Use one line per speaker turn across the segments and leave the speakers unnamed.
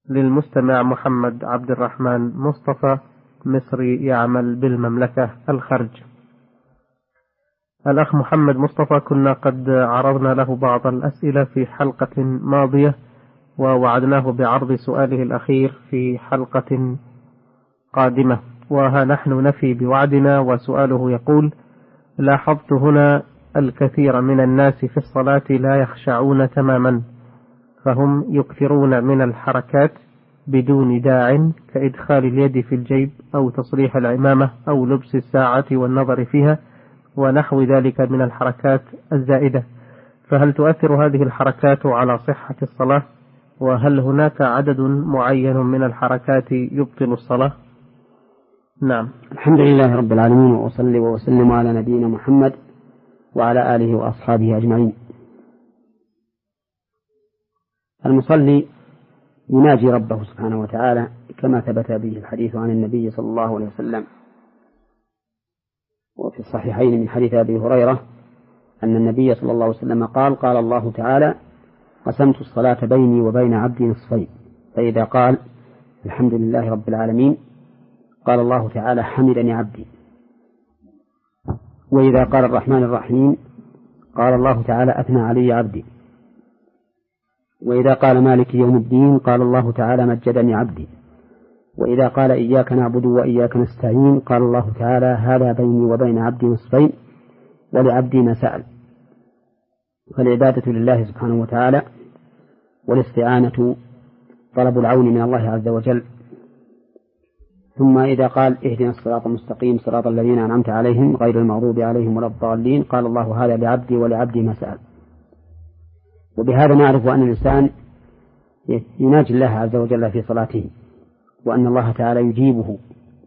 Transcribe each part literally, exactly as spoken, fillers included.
للمستمع محمد عبد الرحمن مصطفى مصري يعمل بالمملكة الخرج. الأخ محمد مصطفى كنا قد عرضنا له بعض الأسئلة في حلقة ماضية، ووعدناه بعرض سؤاله الأخير في حلقة قادمة، وها نحن نفي بوعدنا. وسؤاله يقول: لاحظت هنا الكثير من الناس في الصلاة لا يخشعون تماما، فهم يكثرون من الحركات بدون داع، كإدخال اليد في الجيب أو تصريح العمامة أو لبس الساعة والنظر فيها ونحو ذلك من الحركات الزائدة، فهل تؤثر هذه الحركات على صحة الصلاة؟ وهل هناك عدد معين من الحركات يبطل الصلاة؟ نعم.
الحمد لله رب العالمين، وأصلي وأسلم على نبينا محمد وعلى آله وأصحابه أجمعين. المصلي يناجي ربه سبحانه وتعالى كما ثبت به الحديث عن النبي صلى الله عليه وسلم، وفي الصحيحين من حديث أبي هريرة أن النبي صلى الله عليه وسلم قال: قال الله تعالى: قسمت الصلاة بيني وبين عبدي نصفين، فإذا قال الحمد لله رب العالمين قال الله تعالى: حمدني عبدي. وإذا قال الرحمن الرحيم قال الله تعالى: أثنى علي عبدي. وإذا قال مالك يوم الدين قال الله تعالى: مجدني عبدي. وإذا قال إياك نعبد وإياك نستعين قال الله تعالى: هذا بيني وبين عبدي نصفين ولعبدي ما سأل. فالعبادة لله سبحانه وتعالى، والاستعانة طلب العون من الله عز وجل. ثم إذا قال اهدنا الصراط المستقيم صراط الذين أنعمت عليهم غير المغضوب عليهم ولا الضالين قال الله: هذا لعبدي ولعبدي ما سأل. وبهذا نعرف أن الإنسان يناجي الله عز وجل في صلاته، وأن الله تعالى يجيبه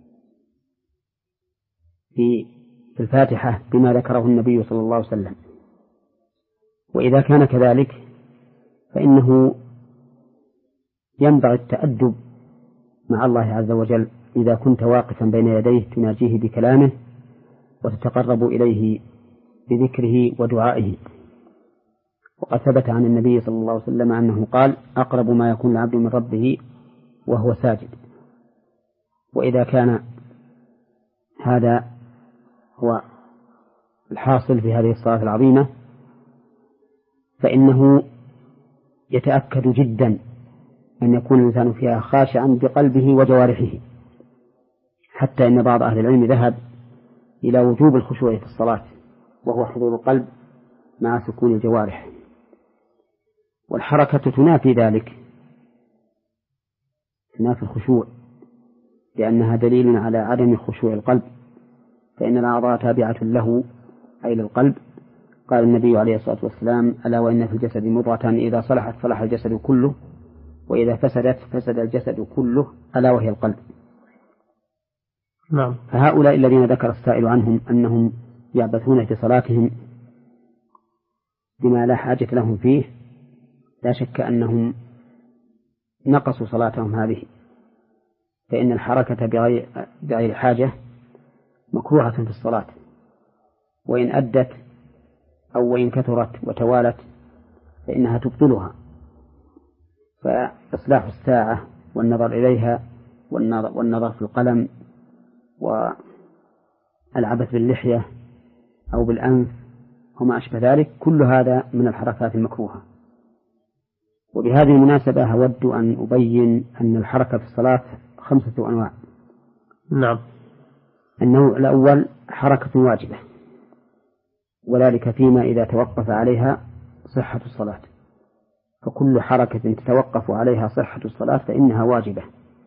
في الفاتحة بما ذكره النبي صلى الله عليه وسلم. وإذا كان كذلك فإنه ينبغي التأدب مع الله عز وجل إذا كنت واقفا بين يديه تناجيه بكلامه وتتقرب إليه بذكره ودعائه. وقد ثبت عن النبي صلى الله عليه وسلم أنه قال: أقرب ما يكون العبد من ربه وهو ساجد. وإذا كان هذا هو الحاصل في هذه الصلاة العظيمة فإنه يتأكد جدا أن يكون الإنسان فيها خاشعا بقلبه وجوارحه، حتى إن بعض أهل العلم ذهب إلى وجوب الخشوع في الصلاة، وهو حضور القلب مع سكون الجوارح. والحركة تنافي ذلك، تنافي الخشوع، لأنها دليل على عدم خشوع القلب، فإن الأعضاء تابعة له أي للقلب. قال النبي عليه الصلاة والسلام: ألا وإن في الجسد مضغة إذا صلحت صلح الجسد كله وإذا فسدت فسد الجسد كله ألا وهي القلب.
نعم.
فهؤلاء الذين ذكر السائل عنهم أنهم يعبثون في صلاتهم بما لا حاجة لهم فيه، لا شك أنهم نقصوا صلاتهم هذه، فإن الحركة بغير, بغير حاجة مكروهة في الصلاة، وإن أدت أو وإن كثرت وتوالت فإنها تبطلها. فإصلاح الساعة والنظر إليها والنظر, والنظر في القلم والعبث باللحية أو بالأنف وما أشبه ذلك، كل هذا من الحركات المكروهة. وبهذه المناسبة أود أن أبين أن الحركة في الصلاة خمسة أنواع.
نعم.
النوع الأول حركة واجبة، وذلك فيما إذا توقف عليها صحة الصلاة، فكل حركة تتوقف عليها صحة الصلاة فإنها واجبة،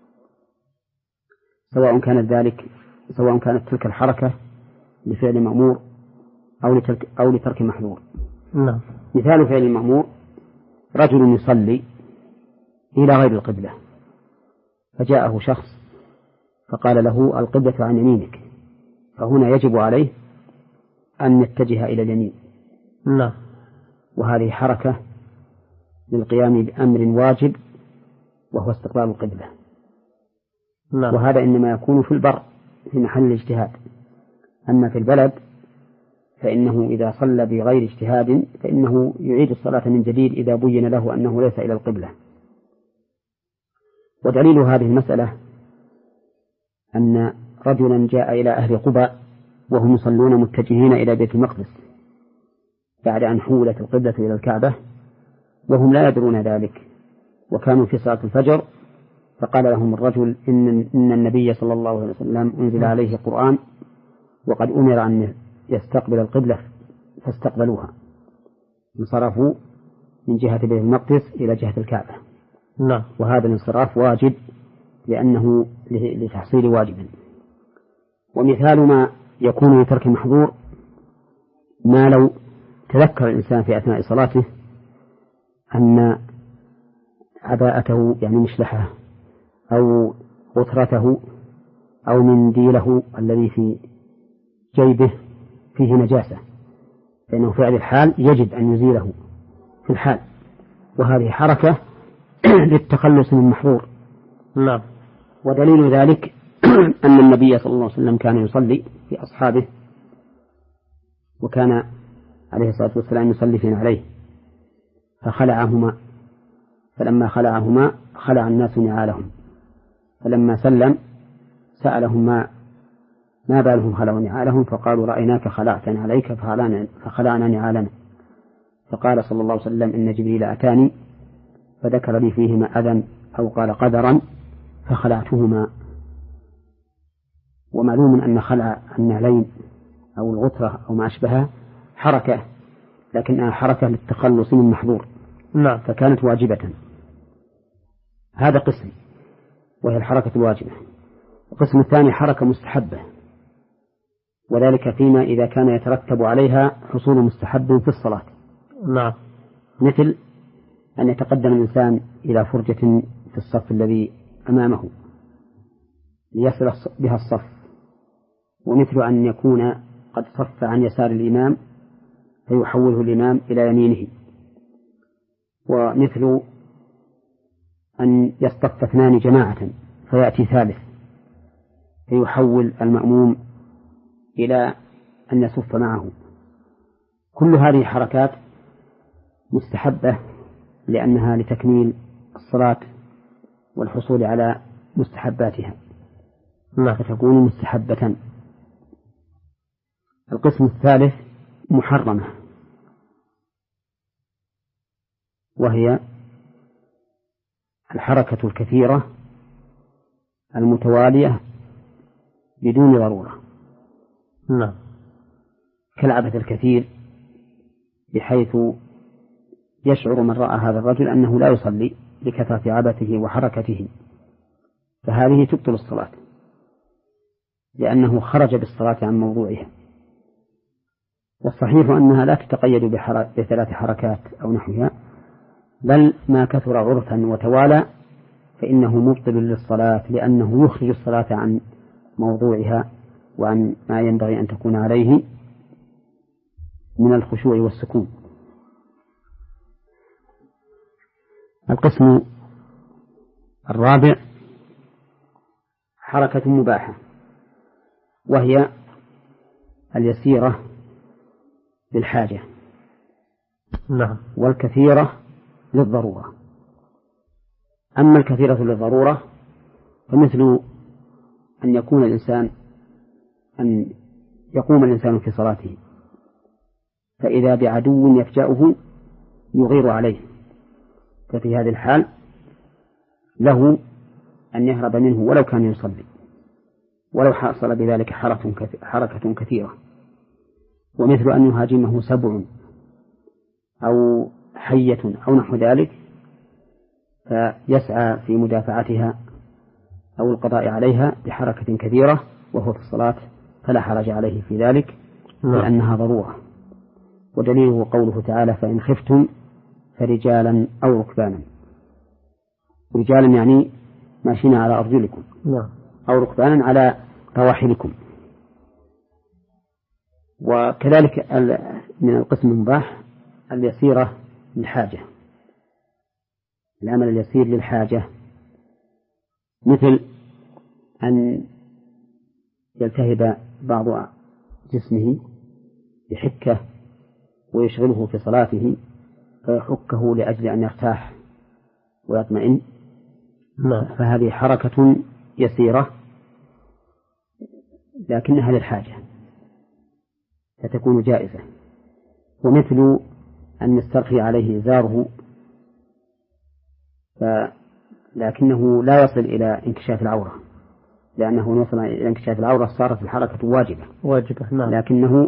سواء كانت ذلك سواء كانت تلك الحركة لفعل مأمور أو لترك, أو لترك محظور.
نعم.
مثال فعل المأمور: رجل يصلي إلى غير القبلة، فجاءه شخص فقال له: القبلة عن يمينك، فهنا يجب عليه أن يتجه إلى اليمين.
نعم.
وهذه حركة للقيام بأمر واجب وهو استقبال القبلة.
نعم.
وهذا إنما يكون في البر في محل الاجتهاد، أما في البلد فإنه إذا صلى بغير اجتهاد فإنه يعيد الصلاة من جديد إذا بين له أنه ليس إلى القبلة. ودليل هذه المسألة أن رجلا جاء إلى أهل قباء وهم يصلون متجهين إلى بيت المقدس بعد أن حولت القبلة إلى الكعبة وهم لا يدرون ذلك، وكانوا في صلاة الفجر، فقال لهم الرجل إن, إن النبي صلى الله عليه وسلم أنزل عليه قرآن وقد أمر أن يستقبل القبلة فاستقبلوها، انصرفوا من جهة بيت المقدس إلى جهة الكعبة.
نعم.
وهذا الانصراف واجب لأنه لتحصيل واجب. ومثال ما يكون لترك محظور ما لو تذكر الإنسان في أثناء صلاته أن عباءته يعني مشلحه أو غترته أو منديله الذي في جيبه فيه نجاسة، فإنه فعل الحال يجب أن يزيله في الحال، وهذه حركة للتخلص من محظور.
نعم.
ودليل ذلك أن النبي صلى الله عليه وسلم كان يصلي في أصحابه، وكان عليه الصلاة والسلام يصلي في نعليه فخلعهما، فلما خلعهما خلع الناس نعالهم، فلما سلم سألهم ما ما بالهم خلعوا نعالهم، فقالوا رأيناك خلعت عليك فخلعنا نعالنا، فقال صلى الله عليه وسلم إن جبريل أتاني فذكر لي فيهما أذى أو قال قدرا فخلعتهما. ومعلوم أن خلع النعلين أو الغترة أو ما أشبهها حركة، لكنها حركة للتخلص من محظور.
نعم.
فكانت واجبة. هذا قسم وهي الحركة الواجبة. القسم الثاني حركة مستحبة، وذلك فيما إذا كان يترتب عليها حصول مستحب في الصلاة.
نعم.
مثل أن يتقدم الإنسان إلى فرجة في الصف الذي أمامه ليصل بها الصف، ومثل أن يكون قد صف عن يسار الإمام فيحوله الإمام إلى يمينه، ومثل أن يصطف اثنان جماعة فيأتي ثالث فيحول المأموم إلى أن يصف معه. كل هذه حركات مستحبة لأنها لتكميل الصلاة والحصول على مستحباتها، فتكون مستحبة. القسم الثالث محرمة، وهي الحركة الكثيرة المتوالية بدون ضرورة.
نعم.
كالعبث الكثير بحيث يشعر من رأى هذا الرجل أنه لا يصلي لكثرة عبثه وحركته، فهذه تبطل الصلاة لأنه خرج بالصلاة عن موضوعها. والصحيح أنها لا تتقيد بثلاث حركات أو نحوها، بل ما كثر عرفا وتوالى فإنه مبطل للصلاة، لأنه يخرج الصلاة عن موضوعها وعن ما ينبغي أن تكون عليه من الخشوع والسكون. القسم الرابع حركة مباحة، وهي اليسيرة للحاجة.
نعم.
والكثيرة للضرورة. أما الكثيرة للضرورة فمثل أن يكون الإنسان أن يقوم الإنسان في صلاته فإذا بعدو يفجأه يغير عليه، ففي هذه الحال له أن يهرب منه ولو كان يصلي، ولو حصل بذلك حركة كثيرة. ومثل أن يهاجمه سبع أو حية أو نحو ذلك فيسعى في مدافعتها أو القضاء عليها بحركة كثيرة وهو في الصلاة، فلا حرج عليه في ذلك لأنها ضرورة. ودليله قوله تعالى فإن خفتم فرجالا أو ركبانا. رجالا يعني ماشين على أرجلكم، أو ركبانا على رواحلكم. وكذلك من القسم المباح اليسيرة للحاجة، العمل اليسير للحاجة، مثل أن يلتهب بعض جسمه بحكة ويشغله في صلاته فيحكه لأجل أن يرتاح ويطمئن، نعم. فهذه حركة يسيرة لكنها للحاجة فتكون جائزة. ومثل أن يسترخي عليه إزاره لكنه لا يصل إلى انكشاف العورة، لأنه وصل إلى انكشاف العورة صارت الحركة واجبة
واجبة نعم.
لكنه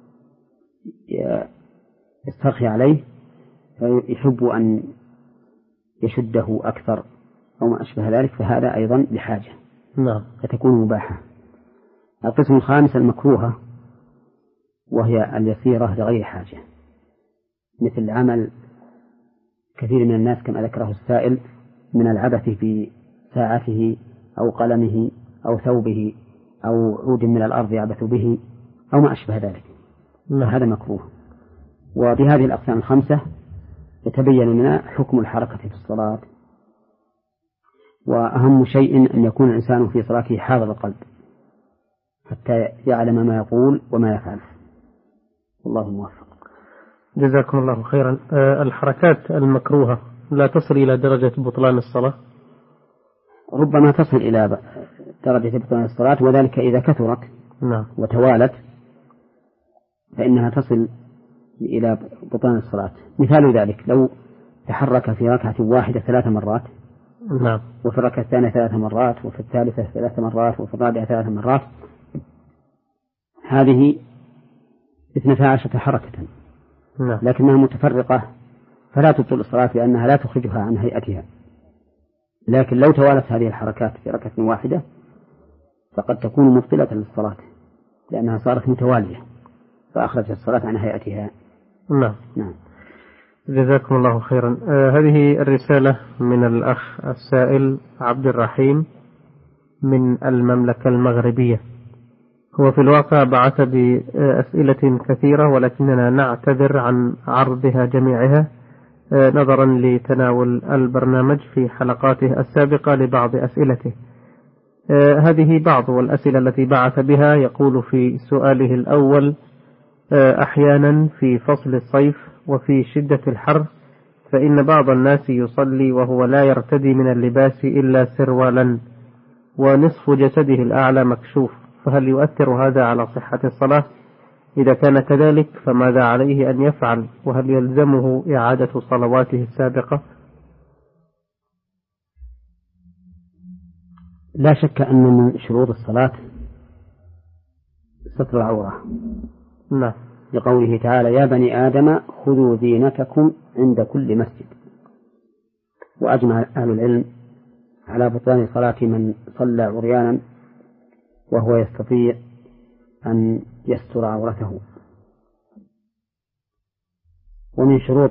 يسترخي عليه فيحب أن يشده أكثر أو ما أشبه ذلك، فهذا أيضا لحاجة
نعم.
فتكون مباحة. القسم الخامس المكروهة، وهي اليسيرة لغير حاجة، مثل عمل كثير من الناس كما ذكره السائل من العبث في ساعته أو قلمه أو ثوبه أو عود من الأرض يعبث به أو ما أشبه ذلك، هذا مكروه. وبهذه الأقسام الخمسة يتبين لنا حكم الحركة في الصلاة. وأهم شيء أن يكون الإنسان في صلاته حاضر القلب حتى يعلم ما يقول وما يفعل. والله موفق.
جزاكم الله خيرا. الحركات المكروهة لا تصل إلى درجة بطلان الصلاة؟
ربما تصل إلى درجة بطلان الصلاة، وذلك إذا كثرت
نعم.
وتوالت فإنها تصل إلى بطلان الصلاة. مثال ذلك لو تحرك في ركعة واحدة ثلاث مرات
نعم.
وفي الركعة الثانية ثلاث مرات وفي الثالثة ثلاث مرات وفي الرابعة ثلاث مرات، هذه اثنتا عشرة حركة
نعم.
لكنها متفرقة فلا تبطل الصلاة لأنها لا تخرجها عن هيئتها. لكن لو توالت هذه الحركات في ركعة واحدة فقد تكون مبطلة للصلاة لأنها صارت متوالية فأخرجت الصلاة عن هيئتها.
نعم.
نعم.
جزاكم الله خيرا. آه هذه الرسالة من الأخ السائل عبد الرحيم من المملكة المغربية. هو في الواقع بعث بأسئلة كثيرة ولكننا نعتذر عن عرضها جميعها آه نظرا لتناول البرنامج في حلقاته السابقة لبعض أسئلته. آه هذه بعض الأسئلة التي بعث بها. يقول في سؤاله الأول: آه أحيانا في فصل الصيف وفي شدة الحر فإن بعض الناس يصلي وهو لا يرتدي من اللباس إلا سروالا ونصف جسده الأعلى مكشوف، فهل يؤثر هذا على صحة الصلاة؟ إذا كان كذلك فماذا عليه أن يفعل؟ وهل يلزمه إعادة صلواته السابقة؟
لا شك أن من شروط الصلاة ستر العورة.
نعم.
لقوله تعالى: يا بني آدم خذوا زينتكم عند كل مسجد. وأجمع أهل العلم على بطلان صلاة من صلى عريانا وهو يستطيع أن يستر عورته. ومن شروط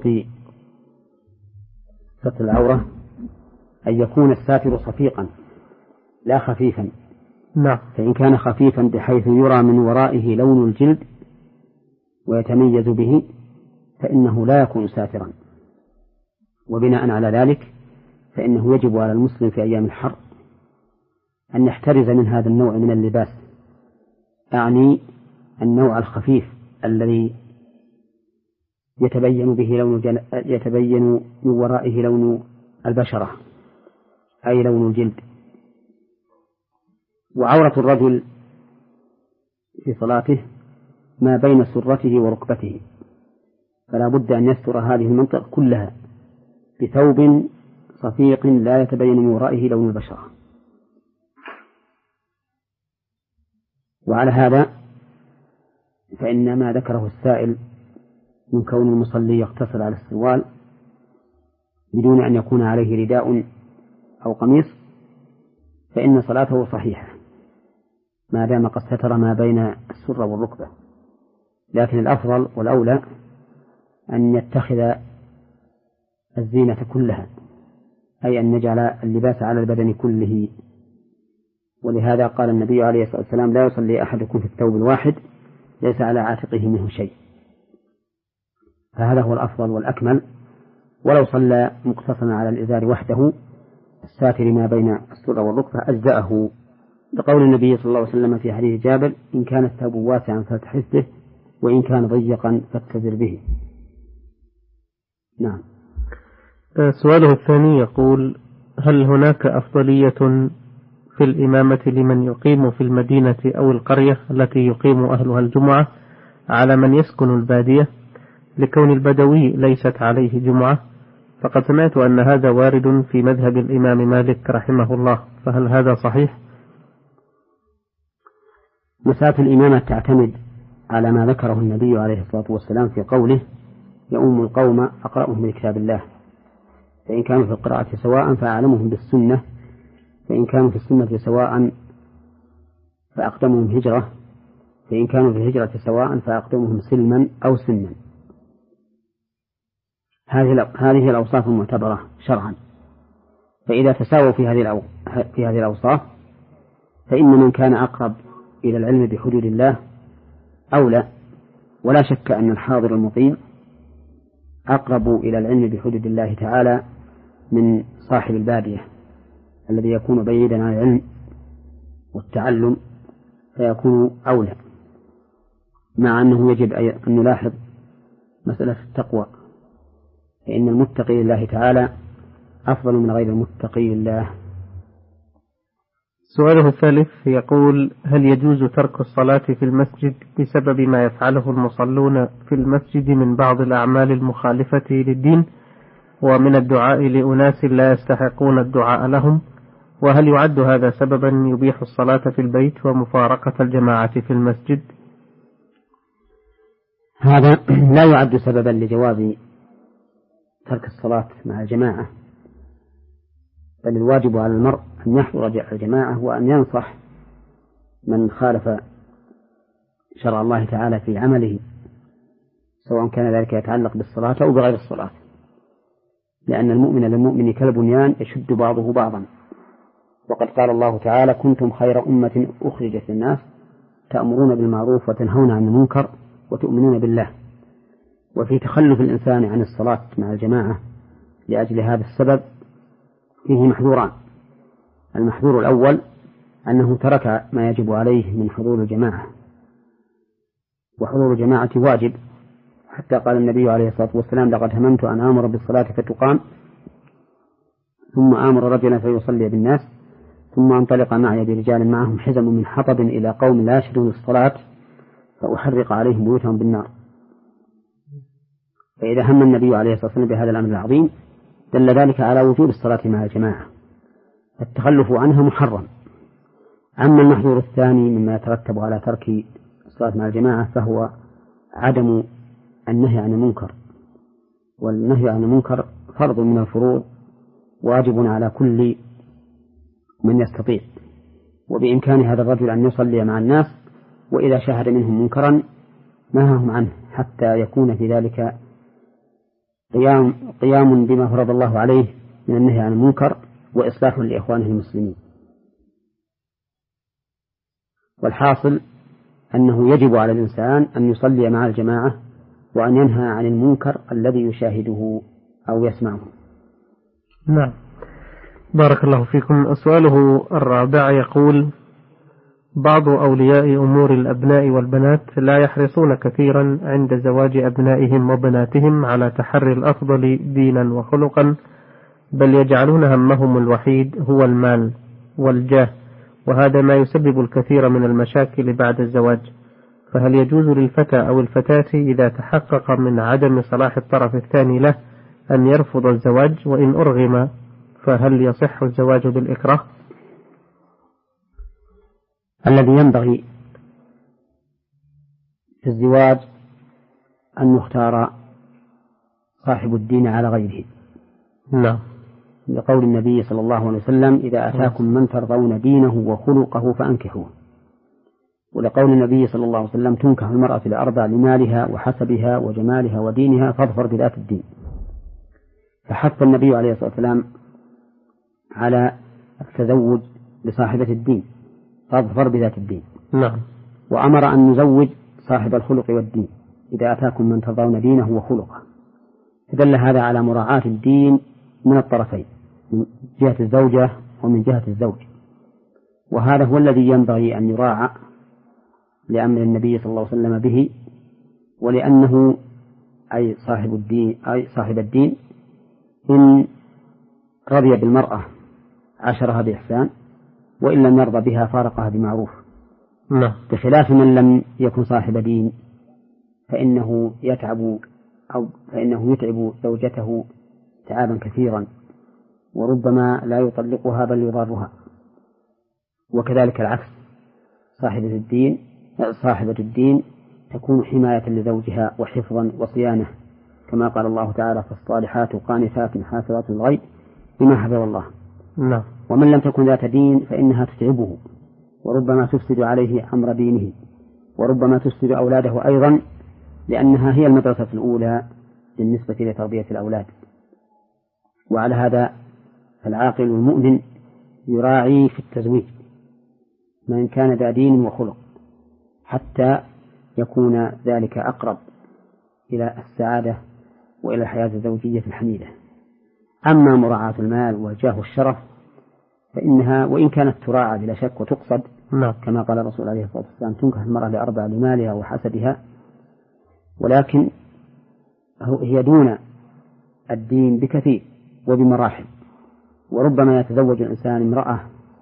ستر العورة أن يكون الساتر صفيقا لا خفيفا.
نعم.
فإن كان خفيفا بحيث يرى من ورائه لون الجلد ويتميز به فإنه لا يكون ساترا. وبناء على ذلك فإنه يجب على المسلم في أيام الحر أن يحترز من هذا النوع من اللباس، أعني النوع الخفيف الذي يتبين به لون جل... يتبين من ورائه لون البشرة أي لون الجلد. وعورة الرجل في صلاته ما بين سرته وركبته، فلا بد أن يستر هذه المنطقة كلها بثوب صفيق لا يتبين من ورائه لون البشرة. وعلى هذا فإن ما ذكره السائل من كون المصلي يقتصر على السروال بدون أن يكون عليه رداء أو قميص فإن صلاته صحيحة ما دام قد ستر ما بين السرة والركبة. لكن الأفضل والأولى أن يتخذ الزينة كلها، أي أن نجعل اللباس على البدن كله. ولهذا قال النبي عليه الصلاة والسلام: لا يصلي أحدكم في الثوب الواحد ليس على عاتقه منه شيء. فهذا هو الأفضل والأكمل. ولو صلى مقتصرا على الإزار وحده الساتر ما بين السرة والركبة أجزأه، لقول النبي صلى الله عليه وسلم في حديث جابر: إن كان الثوب واسعا فاتحس به وإن كان ضيقا فاتزر به. نعم.
سؤاله الثاني يقول: هل هناك أفضلية في الإمامة لمن يقيم في المدينة أو القرية التي يقيم أهلها الجمعة على من يسكن البادية لكون البدوي ليست عليه جمعة؟ فقد سمعت أن هذا وارد في مذهب الإمام مالك رحمه الله، فهل هذا صحيح؟
مسألة الإمامة تعتمد على ما ذكره النبي عليه الصلاة والسلام في قوله يؤم القوم أقرأهم بكتاب الله، فإن كانوا في القراءة سواء فأعلمهم بالسنة، فإن كانوا في السنة سواء فأقدمهم هجرة، فإن كانوا في الهجرة سواء فأقدمهم سلما أو سنا. هذه الأوصاف المعتبرة شرعا، فإذا تساووا في هذه في هذه الأوصاف فإن من كان أقرب إلى العلم بحدود الله أولى، ولا شك أن الحاضر المقيم أقرب إلى العلم بحدود الله تعالى من صاحب البادية الذي يكون بعيدا عن العلم والتعلم، فيكون أولى، مع أنه يجب أن نلاحظ مسألة التقوى، فإن المتقي لله تعالى أفضل من غير المتقي لله.
سؤاله الثالث يقول: هل يجوز ترك الصلاة في المسجد بسبب ما يفعله المصلون في المسجد من بعض الأعمال المخالفة للدين ومن الدعاء لأناس لا يستحقون الدعاء لهم؟ وهل يعد هذا سببا يبيح الصلاة في البيت ومفارقة الجماعة في المسجد؟
هذا لا يعد سببا لجواز ترك الصلاة مع الجماعة، بل الواجب على المرء أن يحضر الجماعة وأن ينصح من خالف شرع الله تعالى في عمله، سواء كان ذلك يتعلق بالصلاة أو بغير الصلاة، لأن المؤمن للمؤمن كالبنيان يشد بعضه بعضا. وقد قال الله تعالى: كنتم خير أمة أخرجت للناس تأمرون بالمعروف وتنهون عن المنكر وتؤمنون بالله. وفي تخلف الإنسان عن الصلاة مع الجماعة لأجل هذا السبب فيه محذوران: المحذور الأول أنه ترك ما يجب عليه من حضور الجماعة، وحضور الجماعة واجب، حتى قال النبي عليه الصلاة والسلام: لقد هممت أن آمر بالصلاة فتقام ثم آمر رجلا فيصلي بالناس ثم انطلق معي برجال معهم حزم من حطب إلى قوم لا يشهدون الصلاة فأحرق عليهم بيوتهم بالنار. فإذا هم النبي عليه الصلاة والسلام بهذا الأمر العظيم دل ذلك على وجوب الصلاة مع الجماعة، التخلف عنها محرم. أما المحظور الثاني مما يترتب على ترك الصلاة مع الجماعة فهو عدم النهي عن المنكر، والنهي عن المنكر فرض من الفروض واجب على كل من يستطيع، وبإمكان هذا الرجل أن يصلي مع الناس وإذا شاهد منهم منكرا نهاهم عنه، حتى يكون في ذلك قيام, قيام بما فرض الله عليه من النهي عن المنكر وإصلاح لإخوانه المسلمين. والحاصل أنه يجب على الإنسان أن يصلي مع الجماعة وأن ينهى عن المنكر الذي يشاهده أو يسمعه.
نعم، بارك الله فيكم. سؤاله الرابع يقول: بعض أولياء أمور الأبناء والبنات لا يحرصون كثيرا عند زواج أبنائهم وبناتهم على تحري الأفضل دينا وخلقا، بل يجعلون همهم الوحيد هو المال والجاه، وهذا ما يسبب الكثير من المشاكل بعد الزواج. فهل يجوز للفتى أو الفتاة إذا تحقق من عدم صلاح الطرف الثاني له أن يرفض الزواج؟ وإن أرغم فهل يصح الزواج بالإكراه؟
الذي ينبغي في الزواج أن يختار صاحب الدين على غيره.
نعم،
لقول النبي صلى الله عليه وسلم: إذا أتاكم من ترضون دينه وخلقه فأنكحوه. ولقول النبي صلى الله عليه وسلم: تنكح المرأة لأربع: لمالها وحسبها وجمالها ودينها فاظفر بذات الدين. فحث النبي عليه الصلاة والسلام على التزوج بصاحبة الدين، فاظفر بذات الدين.
نعم.
وأمر أن نزوج صاحب الخلق والدين إذا أتاكم من ترضون دينه وخلقه. فدل هذا على مراعاة الدين من الطرفين، من جهة الزوجة ومن جهة الزوج، وهذا هو الذي ينبغي أن يراعى لأمر النبي صلى الله عليه وسلم به، ولأنه أي صاحب الدين أي صاحب الدين إن رضي بالمرأة عاشرها بإحسان، وإن لم يرضى بها فارقها بمعروف.
نعم.
بخلاف من لم يكن صاحب دين فإنه يتعب أو فإنه يتعب زوجته تعابا كثيرا، وربما لا يطلقها بل يضارها. وكذلك العكس، صاحبة الدين صاحبة الدين تكون حماية لزوجها وحفظا وصيانة، كما قال الله تعالى: فالصالحات قانتات حافظات الغيب بما حفظ الله.
نعم.
ومن لم تكن ذات دين فإنها تتعبه، وربما تفسد عليه أمر دينه، وربما تفسد أولاده أيضا، لأنها هي المدرسة الأولى بالنسبة لتربية الأولاد. وعلى هذا العاقل المؤمن يراعي في التزويج من كان ذا دين وخلق، حتى يكون ذلك أقرب إلى السعادة وإلى الحياة الزوجية الحميدة. أما مراعاة المال والجاه والشرف فإنها وإن كانت تراعى بلا شك وتقصد،
نعم.
كما قال الرسول عليه الصلاة والسلام: تنكح المرأة لأربع: لمالها وحسبها، ولكن هي دون الدين بكثير وبمراحل. وربما يتزوج الإنسان امرأة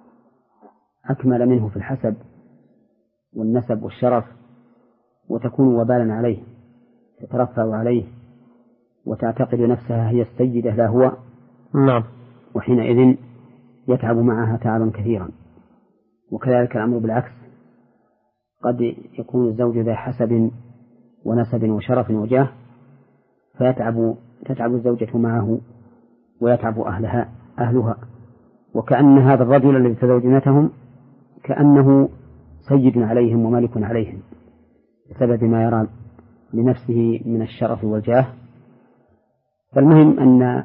أكمل منه في الحسب والنسب والشرف، وتكون وبالا عليه، تترفع عليه وتعتقد نفسها هي السيدة لا هو.
نعم.
وحينئذ يتعب معها تعبا كثيرا. وكذلك الأمر بالعكس، قد يكون الزوج ذا حسب ونسب وشرف وجاه، فيتعب تتعب الزوجة معه ويتعب أهلها أهلها، وكأن هذا الرجل الذي تزوجنتهم كأنه سيد عليهم وملك عليهم بسبب ما يرى لنفسه من الشرف والجاه. فالمهم أن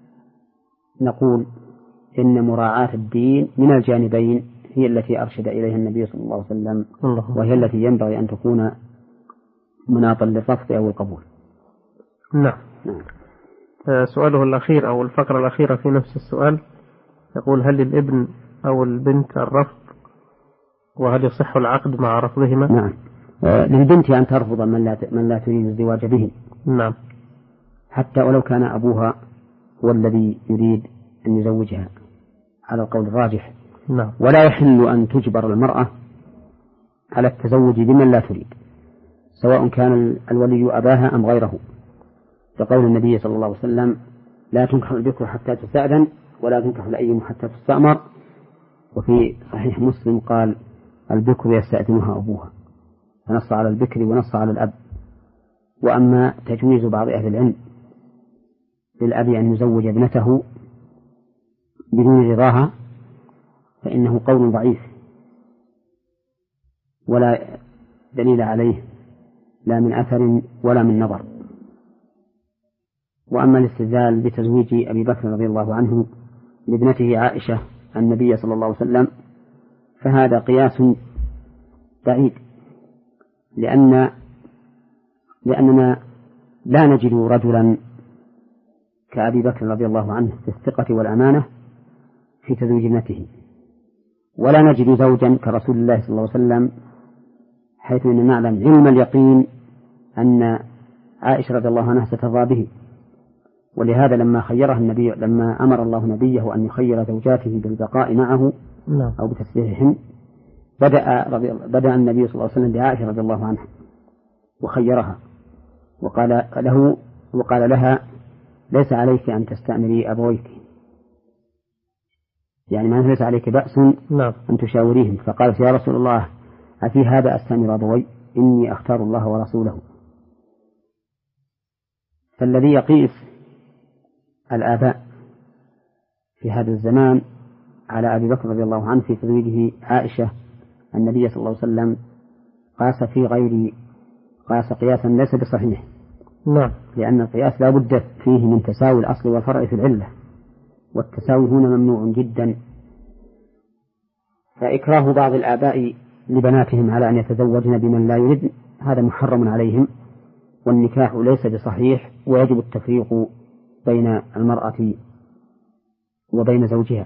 نقول إن مراعاة الدين من الجانبين هي التي أرشد إليها النبي صلى الله عليه وسلم، وهي التي ينبغي أن تكون مناطا للرفض أو القبول.
نعم. نعم. سؤاله الأخير أو الفقرة الأخيرة في نفس السؤال يقول: هل للابن أو البنت الرفض، وهل يصح العقد مع رفضهما؟
نعم. للبنت أن ترفض من لا من لا تريد الزواج به.
نعم.
حتى ولو كان أبوها هو الذي يريد أن يزوجها على القول الراجح.
نعم.
ولا يحل أن تجبر المرأة على التزوج بمن لا تريد، سواء كان الولي أباها أم غيره، لقول النبي صلى الله عليه وسلم: لا تنكح البكر حتى تستأذن، ولا تنكح الأيم حتى تستأمر. وفي صحيح مسلم قال: البكر يستأذنها أبوها، فنص على البكر ونص على الأب. وأما تجويز بعض أهل العلم للأب أن يزوج ابنته بدون رضاها فإنه قول ضعيف ولا دليل عليه، لا من أثر ولا من نظر. وأما الاستدلال بتزويج أبي بكر رضي الله عنه لابنته عائشة النبي صلى الله عليه وسلم فهذا قياس بعيد، لأن لأننا لا نجد رجلا كأبي بكر رضي الله عنه في الثقة والأمانة في تزويج ابنته، ولا نجد زوجا كرسول الله صلى الله عليه وسلم، حيث أننا نعلم علم اليقين أن عائشة رضي الله عنها سترضى به. ولهذا لما خيرها النبي لما أمر الله نبيه أن يخير زوجاته بالبقاء معه أو بتسليحهن، بدأ, بدأ النبي صلى الله عليه وسلم بعائشة رضي الله عنها وخيرها، وقال له وقال لها: ليس عليك أن تستأمري أبويك، يعني ما ليس عليك بأس أن تشاوريهم. فقالت: يا رسول الله، أفي هذا أستأمر أبوي؟ إني أختار الله ورسوله. فالذي يقيس الآباء في هذا الزمان على أبي بكر رضي الله عنه في تزويجه عائشة النبي صلى الله عليه وسلم قاس في غير قاس قياسا ليس بصحيح.
نعم.
لأن القياس لا بد فيه من تساوي الأصل والفرع في العلة، والتساوي هنا ممنوع جدا. فإكراه بعض الآباء لبناتهم على أن يتزوجن بمن لا يريد هذا محرم عليهم، والنكاح ليس بصحيح، ويجب التفريق بين المرأة وبين زوجها.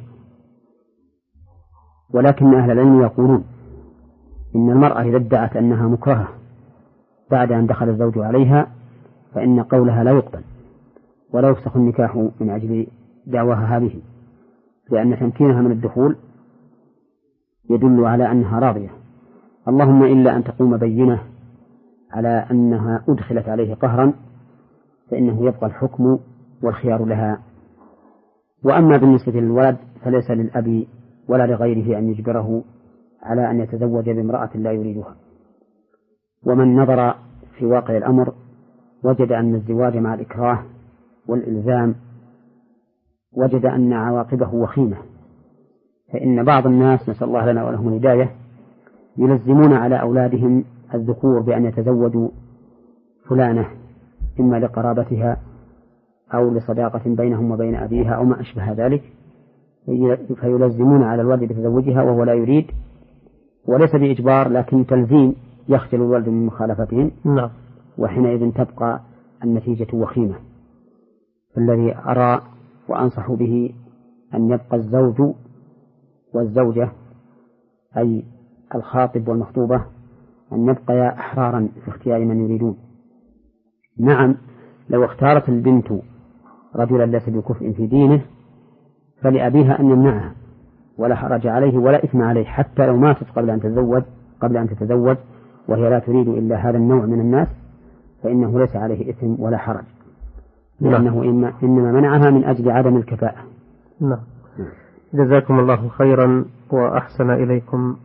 ولكن أهل العلم يقولون إن المرأة إذا ادعت أنها مكرهة بعد أن دخل الزوج عليها فإن قولها لا يقبل، ولا يفسخ النكاح من أجل دعواها هذه. لأن تمكينها من الدخول يدل على أنها راضية، اللهم إلا أن تقوم بينة على أنها أدخلت عليه قهرا فإنه يبقى الحكم والخيار لها. وأما بالنسبة للولد فليس للأب ولا لغيره أن يجبره على أن يتزوج بامرأة لا يريدها. ومن نظر في واقع الأمر وجد أن الزواج مع الإكراه والإلزام وجد أن عواقبه وخيمة، فإن بعض الناس نسأل الله لنا ولهم الهداية يلزمون على أولادهم الذكور بأن يتزوجوا فلانة إما لقرابتها أو لصداقة بينهم وبين أبيها أو ما أشبه ذلك، فيلزمون على الولد بتزوجها وهو لا يريد، وليس بإجبار لكن تلزيم يخجل الولد من مخالفتهم.
نعم.
وحينئذ تبقى النتيجة وخيمة. فالذي أرى وأنصح به أن يبقى الزوج والزوجة أي الخاطب والمخطوبة أن يبقيا أحرارا في اختيار من يريدون. نعم، لو اختارت البنت رجلا ليس بكفء في دينه فلأبيها أن يمنعها ولا حرج عليه ولا إثم عليه، حتى لو ماتت قبل أن تتزوج قبل أن تتزوج وهي لا تريد إلا هذا النوع من الناس فإنه ليس عليه إثم ولا حرج، لأنه إنما منعها من أجل عدم الكفاءة.
نعم. جزاكم الله خيرا وأحسن إليكم.